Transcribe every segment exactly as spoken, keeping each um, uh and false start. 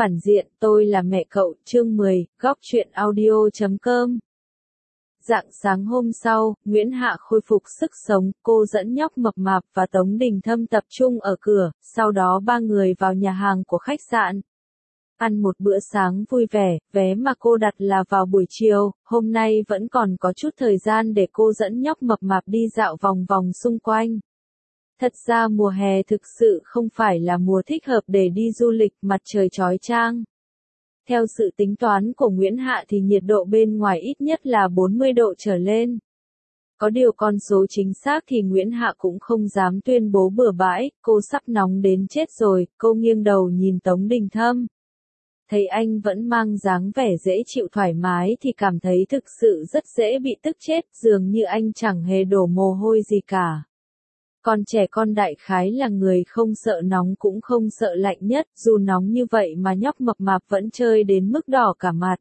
Phản diện, tôi là mẹ cậu, chương mười, góc truyện audio chấm com. Rạng sáng hôm sau, Nguyễn Hạ khôi phục sức sống, cô dẫn nhóc mập mạp và Tống Đình Thâm tập trung ở cửa, sau đó ba người vào nhà hàng của khách sạn. Ăn một bữa sáng vui vẻ, vé mà cô đặt là vào buổi chiều, hôm nay vẫn còn có chút thời gian để cô dẫn nhóc mập mạp đi dạo vòng vòng xung quanh. Thật ra mùa hè thực sự không phải là mùa thích hợp để đi du lịch, mặt trời chói chang. Theo sự tính toán của Nguyễn Hạ thì nhiệt độ bên ngoài ít nhất là bốn mươi độ trở lên. Có điều con số chính xác thì Nguyễn Hạ cũng không dám tuyên bố bừa bãi, cô sắp nóng đến chết rồi, cô nghiêng đầu nhìn Tống Đình Thâm. Thấy anh vẫn mang dáng vẻ dễ chịu thoải mái thì cảm thấy thực sự rất dễ bị tức chết, dường như anh chẳng hề đổ mồ hôi gì cả. Còn trẻ con đại khái là người không sợ nóng cũng không sợ lạnh nhất, dù nóng như vậy mà nhóc mập mạp vẫn chơi đến mức đỏ cả mặt.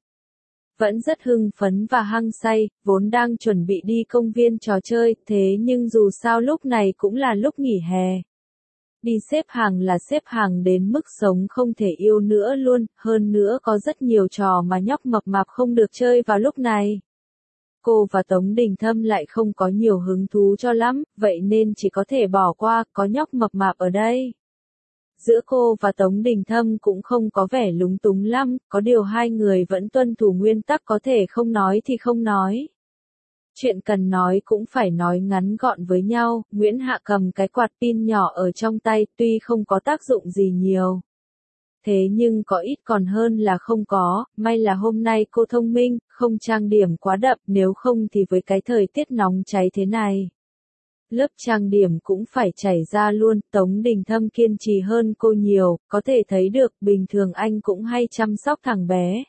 Vẫn rất hưng phấn và hăng say, vốn đang chuẩn bị đi công viên trò chơi, thế nhưng dù sao lúc này cũng là lúc nghỉ hè. Đi xếp hàng là xếp hàng đến mức sống không thể yêu nữa luôn, hơn nữa có rất nhiều trò mà nhóc mập mạp không được chơi vào lúc này. Cô và Tống Đình Thâm lại không có nhiều hứng thú cho lắm, vậy nên chỉ có thể bỏ qua, có nhóc mập mạp ở đây. Giữa cô và Tống Đình Thâm cũng không có vẻ lúng túng lắm, có điều hai người vẫn tuân thủ nguyên tắc có thể không nói thì không nói. Chuyện cần nói cũng phải nói ngắn gọn với nhau, Nguyễn Hạ cầm cái quạt pin nhỏ ở trong tay, tuy không có tác dụng gì nhiều. Thế nhưng có ít còn hơn là không có, may là hôm nay cô thông minh, không trang điểm quá đậm, nếu không thì với cái thời tiết nóng cháy thế này. Lớp trang điểm cũng phải chảy ra luôn, Tống Đình Thâm kiên trì hơn cô nhiều, có thể thấy được, bình thường anh cũng hay chăm sóc thằng bé.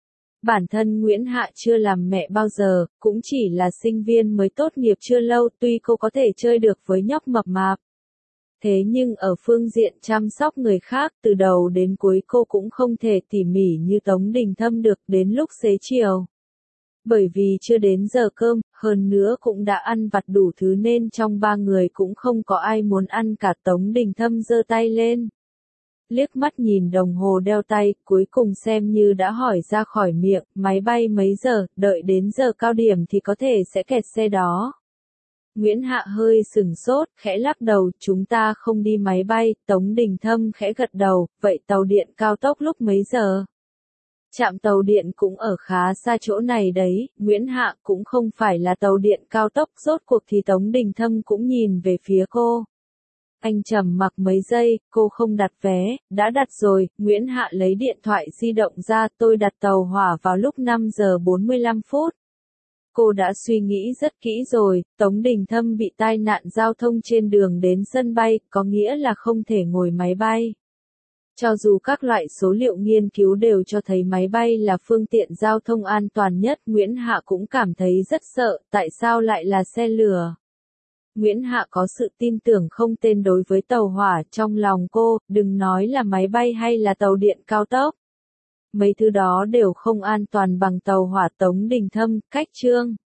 Bản thân Nguyễn Hạ chưa làm mẹ bao giờ, cũng chỉ là sinh viên mới tốt nghiệp chưa lâu, tuy cô có thể chơi được với nhóc mập mạp. Thế nhưng ở phương diện chăm sóc người khác, từ đầu đến cuối cô cũng không thể tỉ mỉ như Tống Đình Thâm được đến lúc xế chiều. Bởi vì chưa đến giờ cơm, hơn nữa cũng đã ăn vặt đủ thứ nên trong ba người cũng không có ai muốn ăn cả. Tống Đình Thâm giơ tay lên. Liếc mắt nhìn đồng hồ đeo tay, cuối cùng xem như đã hỏi ra khỏi miệng, máy bay mấy giờ, đợi đến giờ cao điểm thì có thể sẽ kẹt xe đó. Nguyễn Hạ hơi sừng sốt, khẽ lắc đầu, chúng ta không đi máy bay, Tống Đình Thâm khẽ gật đầu, vậy tàu điện cao tốc lúc mấy giờ? Trạm tàu điện cũng ở khá xa chỗ này đấy, Nguyễn Hạ cũng không phải là tàu điện cao tốc, rốt cuộc thì Tống Đình Thâm cũng nhìn về phía cô. Anh trầm mặc mấy giây, cô không đặt vé, đã đặt rồi, Nguyễn Hạ lấy điện thoại di động ra, tôi đặt tàu hỏa vào lúc năm giờ bốn mươi lăm phút. Cô đã suy nghĩ rất kỹ rồi, Tống Đình Thâm bị tai nạn giao thông trên đường đến sân bay, có nghĩa là không thể ngồi máy bay. Cho dù các loại số liệu nghiên cứu đều cho thấy máy bay là phương tiện giao thông an toàn nhất, Nguyễn Hạ cũng cảm thấy rất sợ, tại sao lại là xe lửa? Nguyễn Hạ có sự tin tưởng không tên đối với tàu hỏa trong lòng cô, đừng nói là máy bay hay là tàu điện cao tốc. Mấy thứ đó đều không an toàn bằng tàu hỏa. Tống Đình Thâm, cách chương.